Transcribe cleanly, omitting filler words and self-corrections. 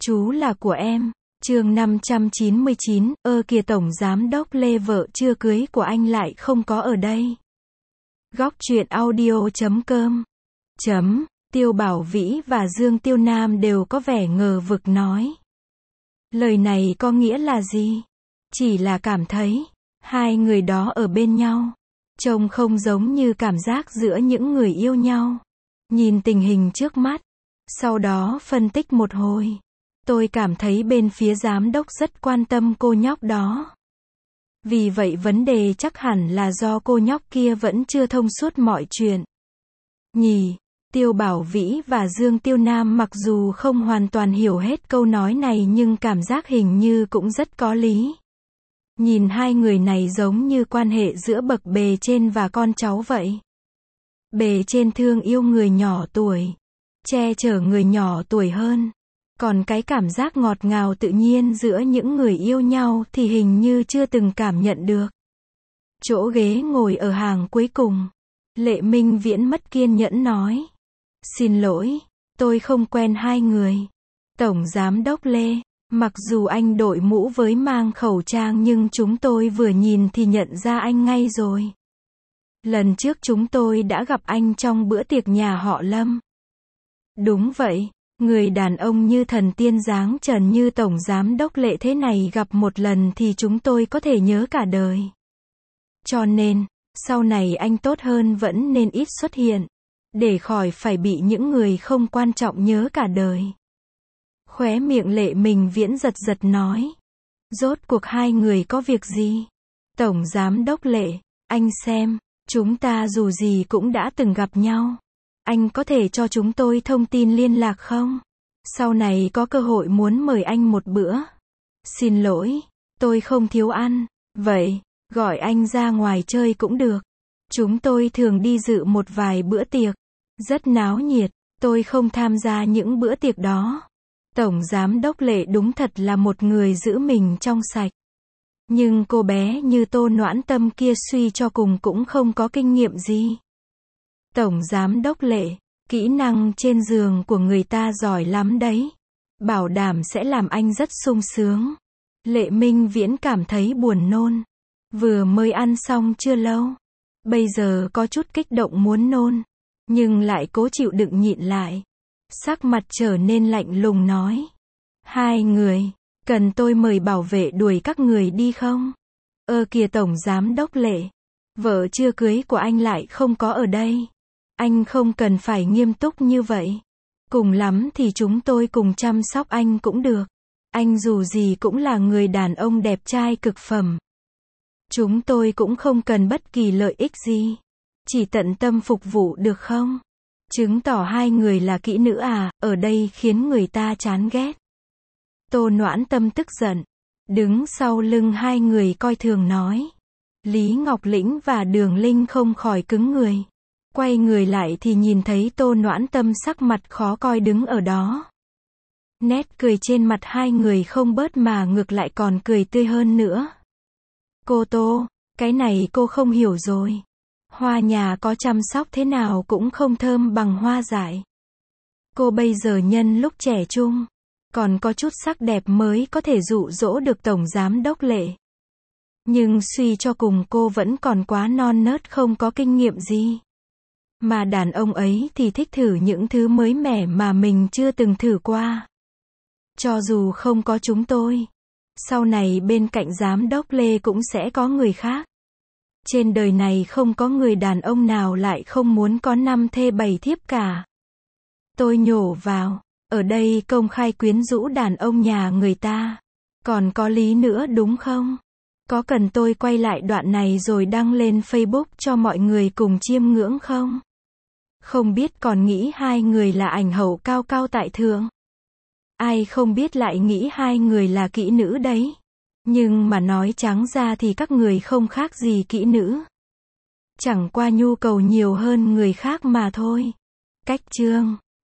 Chú là của em. Chương 599, kìa Tổng Giám đốc Lê, vợ chưa cưới của anh lại không có ở đây. Góc truyện audio.com. Tiêu Bảo Vĩ và Dương Tiêu Nam đều có vẻ ngờ vực nói. Lời này có nghĩa là gì? Chỉ là cảm thấy hai người đó ở bên nhau, trông không giống như cảm giác giữa những người yêu nhau. Nhìn tình hình trước mắt, sau đó phân tích một hồi, tôi cảm thấy bên phía giám đốc rất quan tâm cô nhóc đó. Vì vậy vấn đề chắc hẳn là do cô nhóc kia vẫn chưa thông suốt mọi chuyện. Nhỉ? Tiêu Bảo Vĩ và Dương Tiêu Nam mặc dù không hoàn toàn hiểu hết câu nói này nhưng cảm giác hình như cũng rất có lý. Nhìn hai người này giống như quan hệ giữa bậc bề trên và con cháu vậy. Bề trên thương yêu người nhỏ tuổi, che chở người nhỏ tuổi hơn. Còn cái cảm giác ngọt ngào tự nhiên giữa những người yêu nhau thì hình như chưa từng cảm nhận được. Chỗ ghế ngồi ở hàng cuối cùng, Lệ Minh Viễn mất kiên nhẫn nói. Xin lỗi, tôi không quen hai người. Tổng Giám đốc Lê, mặc dù anh đội mũ với mang khẩu trang nhưng chúng tôi vừa nhìn thì nhận ra anh ngay rồi. Lần trước chúng tôi đã gặp anh trong bữa tiệc nhà họ Lâm. Đúng vậy, người đàn ông như thần tiên dáng trần như Tổng Giám đốc Lệ thế này gặp một lần thì chúng tôi có thể nhớ cả đời. Cho nên, sau này anh tốt hơn vẫn nên ít xuất hiện, để khỏi phải bị những người không quan trọng nhớ cả đời. Khóe miệng Lệ Minh Viễn giật giật nói. Rốt cuộc hai người có việc gì? Tổng Giám đốc Lệ, anh xem, chúng ta dù gì cũng đã từng gặp nhau. Anh có thể cho chúng tôi thông tin liên lạc không? Sau này có cơ hội muốn mời anh một bữa. Xin lỗi, tôi không thiếu ăn. Vậy, gọi anh ra ngoài chơi cũng được. Chúng tôi thường đi dự một vài bữa tiệc. Rất náo nhiệt, tôi không tham gia những bữa tiệc đó. Tổng Giám đốc Lệ đúng thật là một người giữ mình trong sạch. Nhưng cô bé như Tô Noãn Tâm kia suy cho cùng cũng không có kinh nghiệm gì. Tổng Giám đốc Lệ, kỹ năng trên giường của người ta giỏi lắm đấy. Bảo đảm sẽ làm anh rất sung sướng. Lệ Minh Viễn cảm thấy buồn nôn. Vừa mới ăn xong chưa lâu. Bây giờ có chút kích động muốn nôn. Nhưng lại cố chịu đựng nhịn lại. Sắc mặt trở nên lạnh lùng nói. Hai người, cần tôi mời bảo vệ đuổi các người đi không? Kìa Tổng Giám đốc Lệ, vợ chưa cưới của anh lại không có ở đây. Anh không cần phải nghiêm túc như vậy. Cùng lắm thì chúng tôi cùng chăm sóc anh cũng được. Anh dù gì cũng là người đàn ông đẹp trai cực phẩm. Chúng tôi cũng không cần bất kỳ lợi ích gì. Chỉ tận tâm phục vụ được không? Chứng tỏ hai người là kỹ nữ à, ở đây khiến người ta chán ghét. Tô Noãn Tâm tức giận, đứng sau lưng hai người coi thường nói. Lý Ngọc Lĩnh và Đường Linh không khỏi cứng người. Quay người lại thì nhìn thấy Tô Noãn Tâm sắc mặt khó coi đứng ở đó. Nét cười trên mặt hai người không bớt mà ngược lại còn cười tươi hơn nữa. Cô Tô, cái này cô không hiểu rồi. Hoa nhà có chăm sóc thế nào cũng không thơm bằng hoa dại. Cô bây giờ nhân lúc trẻ trung, còn có chút sắc đẹp mới có thể dụ dỗ được Tổng Giám đốc Lệ. Nhưng suy cho cùng cô vẫn còn quá non nớt không có kinh nghiệm gì. Mà đàn ông ấy thì thích thử những thứ mới mẻ mà mình chưa từng thử qua. Cho dù không có chúng tôi, sau này bên cạnh Giám đốc Lê cũng sẽ có người khác. Trên đời này không có người đàn ông nào lại không muốn có 5 thê 7 thiếp cả. Tôi nhổ vào, ở đây công khai quyến rũ đàn ông nhà người ta. Còn có lý nữa đúng không? Có cần tôi quay lại đoạn này rồi đăng lên Facebook cho mọi người cùng chiêm ngưỡng không? Không biết còn nghĩ hai người là ảnh hậu cao cao tại thượng. Ai không biết lại nghĩ hai người là kỹ nữ đấy. Nhưng mà nói trắng ra thì các người không khác gì kỹ nữ. Chẳng qua nhu cầu nhiều hơn người khác mà thôi. Cách chương